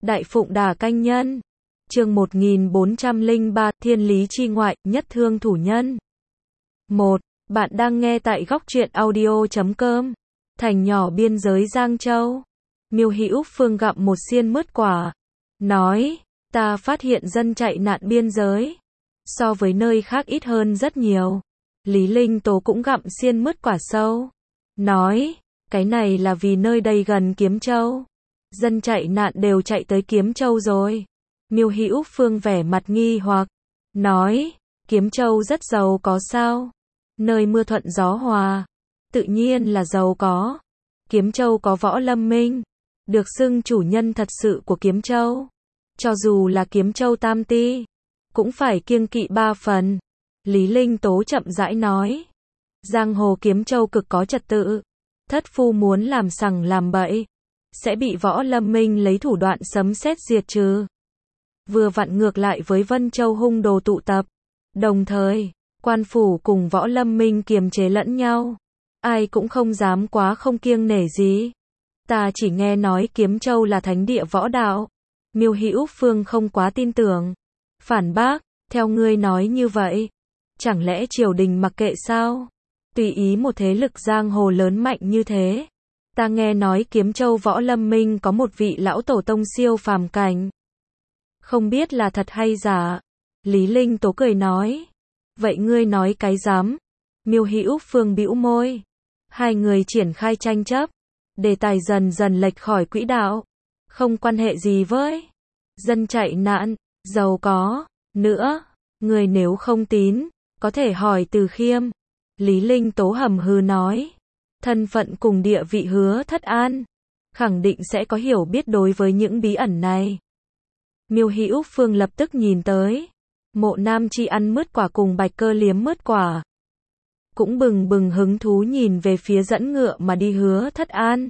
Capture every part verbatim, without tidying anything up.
Đại Phụng Đả Canh Nhân. Chương một nghìn bốn trăm lẻ ba, Thiên lý chi ngoại, nhất thương thủ nhân. một. Bạn đang nghe tại góc truyện audio chấm com. Thành nhỏ biên giới Giang Châu. Miêu Hữu Phương gặm một xiên mứt quả. Nói, ta phát hiện dân chạy nạn biên giới. So với nơi khác ít hơn rất nhiều. Lý Linh Tố cũng gặm xiên mứt quả sâu. Nói, cái này là vì nơi đây gần Kiếm Châu. Dân chạy nạn đều chạy tới Kiếm Châu rồi. Miêu Hữu Phương vẻ mặt nghi hoặc. Nói, Kiếm Châu rất giàu có sao? Nơi mưa thuận gió hòa. Tự nhiên là giàu có. Kiếm Châu có Võ Lâm Minh. Được xưng chủ nhân thật sự của Kiếm Châu. Cho dù là Kiếm Châu Tam Ti. Cũng phải kiêng kỵ ba phần. Lý Linh Tố chậm rãi nói. Giang hồ Kiếm Châu cực có trật tự. Thất phu muốn làm sằng làm bậy. Sẽ bị Võ Lâm Minh lấy thủ đoạn sấm sét diệt trừ. Vừa vặn ngược lại với Vân Châu hung đồ tụ tập. Đồng thời, quan phủ cùng Võ Lâm Minh kiềm chế lẫn nhau. Ai cũng không dám quá không kiêng nể gì. Ta chỉ nghe nói Kiếm Châu là thánh địa võ đạo. Miêu Hữu Phương không quá tin tưởng. Phản bác, theo ngươi nói như vậy. Chẳng lẽ triều đình mặc kệ sao? Tùy ý một thế lực giang hồ lớn mạnh như thế. Ta nghe nói Kiếm Châu Võ Lâm Minh có một vị lão tổ tông siêu phàm cảnh. Không biết là thật hay giả. Lý Linh Tố cười nói. Vậy ngươi nói cái dám? Miêu Hữu Phương bĩu môi. Hai người triển khai tranh chấp. Đề tài dần dần lệch khỏi quỹ đạo. Không quan hệ gì với dân chạy nạn, giàu có, nữa. Người nếu không tín, có thể hỏi Từ Khiêm. Lý Linh Tố hầm hừ nói. Thân phận cùng địa vị Hứa Thất An. Khẳng định sẽ có hiểu biết đối với những bí ẩn này. Miêu Hữu Phương lập tức nhìn tới. Mộ Nam Chi ăn mứt quả cùng Bạch Cơ liếm mứt quả. Cũng bừng bừng hứng thú nhìn về phía dẫn ngựa mà đi Hứa Thất An.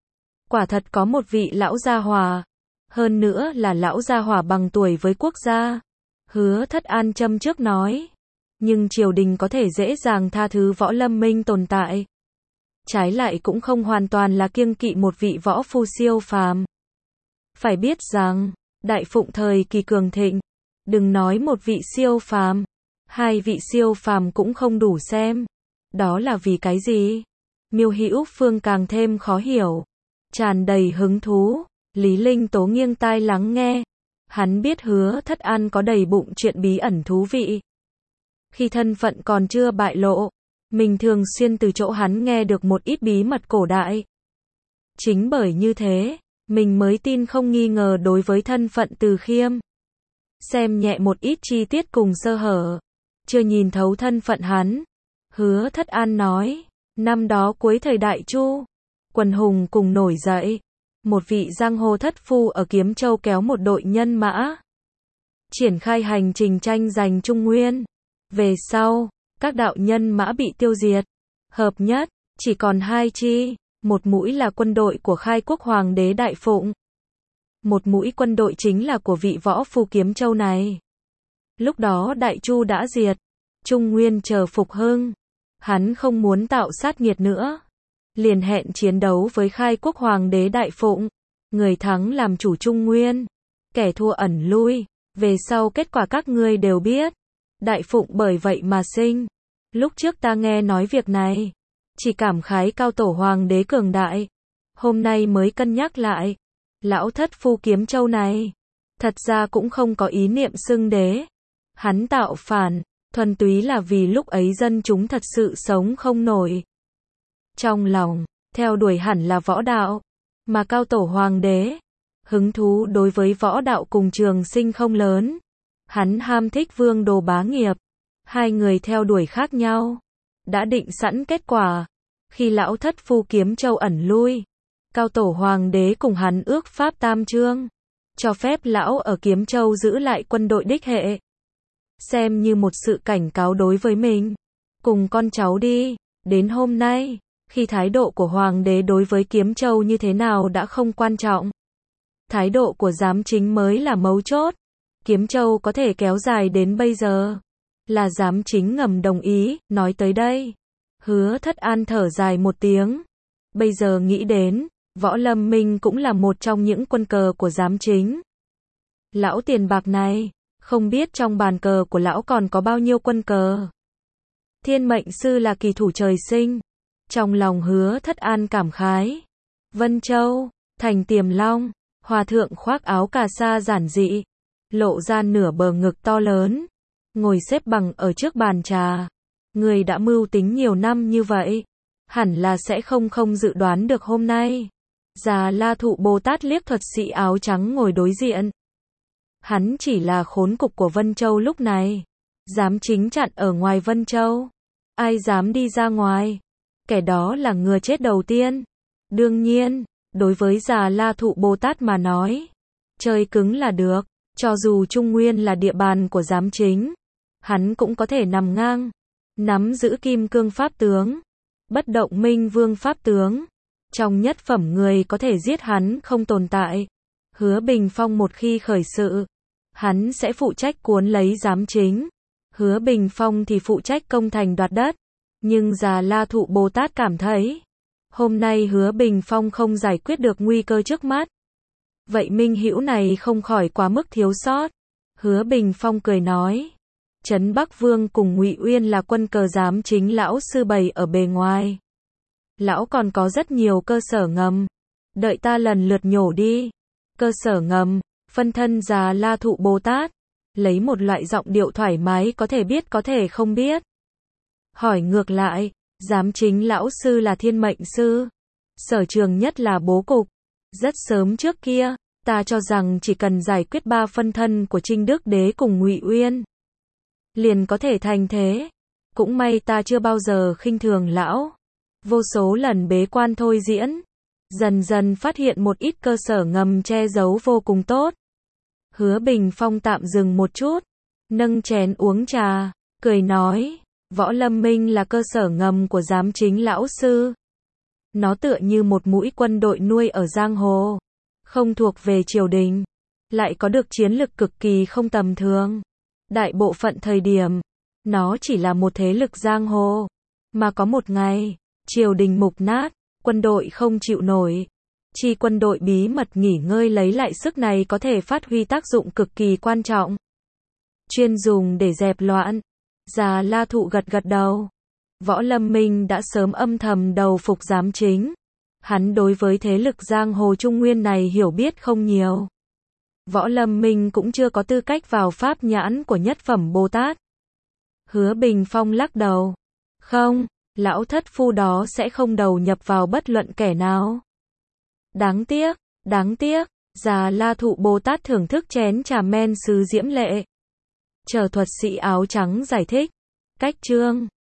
Quả thật có một vị lão gia hòa. Hơn nữa là lão gia hòa bằng tuổi với quốc gia. Hứa Thất An châm trước nói. Nhưng triều đình có thể dễ dàng tha thứ Võ Lâm Minh tồn tại. Trái lại cũng không hoàn toàn là kiêng kỵ một vị võ phu siêu phàm. Phải biết rằng, Đại Phụng thời kỳ cường thịnh, đừng nói một vị siêu phàm, hai vị siêu phàm cũng không đủ xem. Đó là vì cái gì? Miêu Hữu Phương càng thêm khó hiểu, tràn đầy hứng thú. Lý Linh Tố nghiêng tai lắng nghe. Hắn biết Hứa Thất An có đầy bụng chuyện bí ẩn thú vị. Khi thân phận còn chưa bại lộ, mình thường xuyên từ chỗ hắn nghe được một ít bí mật cổ đại. Chính bởi như thế, mình mới tin không nghi ngờ đối với thân phận Từ Khiêm. Xem nhẹ một ít chi tiết cùng sơ hở. Chưa nhìn thấu thân phận hắn. Hứa Thất An nói. Năm đó cuối thời Đại Chu, quần hùng cùng nổi dậy. Một vị giang hồ thất phu ở Kiếm Châu kéo một đội nhân mã. Triển khai hành trình tranh giành Trung Nguyên. Về sau, các đạo nhân mã bị tiêu diệt. Hợp nhất, chỉ còn hai chi. Một mũi là quân đội của khai quốc hoàng đế Đại Phụng. Một mũi quân đội chính là của vị võ phu Kiếm Châu này. Lúc đó Đại Chu đã diệt. Trung Nguyên chờ phục hưng. Hắn không muốn tạo sát nghiệt nữa. Liền hẹn chiến đấu với khai quốc hoàng đế Đại Phụng. Người thắng làm chủ Trung Nguyên. Kẻ thua ẩn lui. Về sau kết quả các ngươi đều biết. Đại Phụng bởi vậy mà sinh. Lúc trước ta nghe nói việc này. Chỉ cảm khái cao tổ hoàng đế cường đại. Hôm nay mới cân nhắc lại. Lão thất phu Kiếm Châu này. Thật ra cũng không có ý niệm xưng đế. Hắn tạo phản. Thuần túy là vì lúc ấy dân chúng thật sự sống không nổi. Trong lòng, theo đuổi hẳn là võ đạo. Mà cao tổ hoàng đế. Hứng thú đối với võ đạo cùng trường sinh không lớn. Hắn ham thích vương đồ bá nghiệp. Hai người theo đuổi khác nhau. Đã định sẵn kết quả. Khi lão thất phu Kiếm Châu ẩn lui. Cao tổ hoàng đế cùng hắn ước pháp tam chương. Cho phép lão ở Kiếm Châu giữ lại quân đội đích hệ. Xem như một sự cảnh cáo đối với mình. Cùng con cháu đi. Đến hôm nay, khi thái độ của hoàng đế đối với Kiếm Châu như thế nào đã không quan trọng. Thái độ của giám chính mới là mấu chốt. Kiếm Châu có thể kéo dài đến bây giờ. Là giám chính ngầm đồng ý. Nói tới đây, Hứa Thất An thở dài một tiếng. Bây giờ nghĩ đến, Võ Lâm Minh cũng là một trong những quân cờ của giám chính. Lão tiền bạc này, không biết trong bàn cờ của lão còn có bao nhiêu quân cờ. Thiên mệnh sư là kỳ thủ trời sinh. Trong lòng Hứa Thất An cảm khái. Vân Châu, thành Tiềm Long, hòa thượng khoác áo cà sa giản dị, lộ ra nửa bờ ngực to lớn, ngồi xếp bằng ở trước bàn trà. Người đã mưu tính nhiều năm như vậy, hẳn là sẽ không không dự đoán được hôm nay. Già La Thụ Bồ Tát liếc thuật sĩ áo trắng ngồi đối diện. Hắn chỉ là khốn cục của Vân Châu lúc này. Dám chính chặn ở ngoài Vân Châu. Ai dám đi ra ngoài? Kẻ đó là người chết đầu tiên. Đương nhiên, đối với Già La Thụ Bồ Tát mà nói, chơi cứng là được. Cho dù Trung Nguyên là địa bàn của giám chính, hắn cũng có thể nằm ngang, nắm giữ Kim Cương Pháp Tướng, Bất Động Minh Vương Pháp Tướng. Trong nhất phẩm người có thể giết hắn không tồn tại. Hứa Bình Phong một khi khởi sự, hắn sẽ phụ trách cuốn lấy giám chính. Hứa Bình Phong thì phụ trách công thành đoạt đất. Nhưng Già La Thụ Bồ Tát cảm thấy, hôm nay Hứa Bình Phong không giải quyết được nguy cơ trước mắt. Vậy minh hữu này không khỏi quá mức thiếu sót. Hứa Bình Phong cười nói, Trấn Bắc Vương cùng Ngụy Uyên là quân cờ giám chính lão sư bày ở bề ngoài. Lão còn có rất nhiều cơ sở ngầm. Đợi ta lần lượt nhổ đi. Cơ sở ngầm, phân thân Già La Thụ Bồ Tát, lấy một loại giọng điệu thoải mái có thể biết có thể không biết. Hỏi ngược lại, giám chính lão sư là thiên mệnh sư. Sở trường nhất là bố cục. Rất sớm trước kia, ta cho rằng chỉ cần giải quyết ba phân thân của Trinh Đức Đế cùng Ngụy Uyên, liền có thể thành thế. Cũng may ta chưa bao giờ khinh thường lão. Vô số lần bế quan thôi diễn, dần dần phát hiện một ít cơ sở ngầm che giấu vô cùng tốt. Hứa Bình Phong tạm dừng một chút, nâng chén uống trà, cười nói, Võ Lâm Minh là cơ sở ngầm của giám chính lão sư. Nó tựa như một mũi quân đội nuôi ở giang hồ, không thuộc về triều đình, lại có được chiến lực cực kỳ không tầm thường. Đại bộ phận thời điểm, nó chỉ là một thế lực giang hồ, mà có một ngày, triều đình mục nát, quân đội không chịu nổi. Chi quân đội bí mật nghỉ ngơi lấy lại sức này có thể phát huy tác dụng cực kỳ quan trọng. Chuyên dùng để dẹp loạn. Già La Thụ gật gật đầu. Võ Lâm Minh đã sớm âm thầm đầu phục giám chính. Hắn đối với thế lực giang hồ Trung Nguyên này hiểu biết không nhiều. Võ Lâm Minh cũng chưa có tư cách vào pháp nhãn của nhất phẩm Bồ Tát. Hứa Bình Phong lắc đầu. Không, lão thất phu đó sẽ không đầu nhập vào bất luận kẻ nào. Đáng tiếc, đáng tiếc, Già La Thụ Bồ Tát thưởng thức chén trà men sứ diễm lệ. Chờ thuật sĩ áo trắng giải thích. Cách chương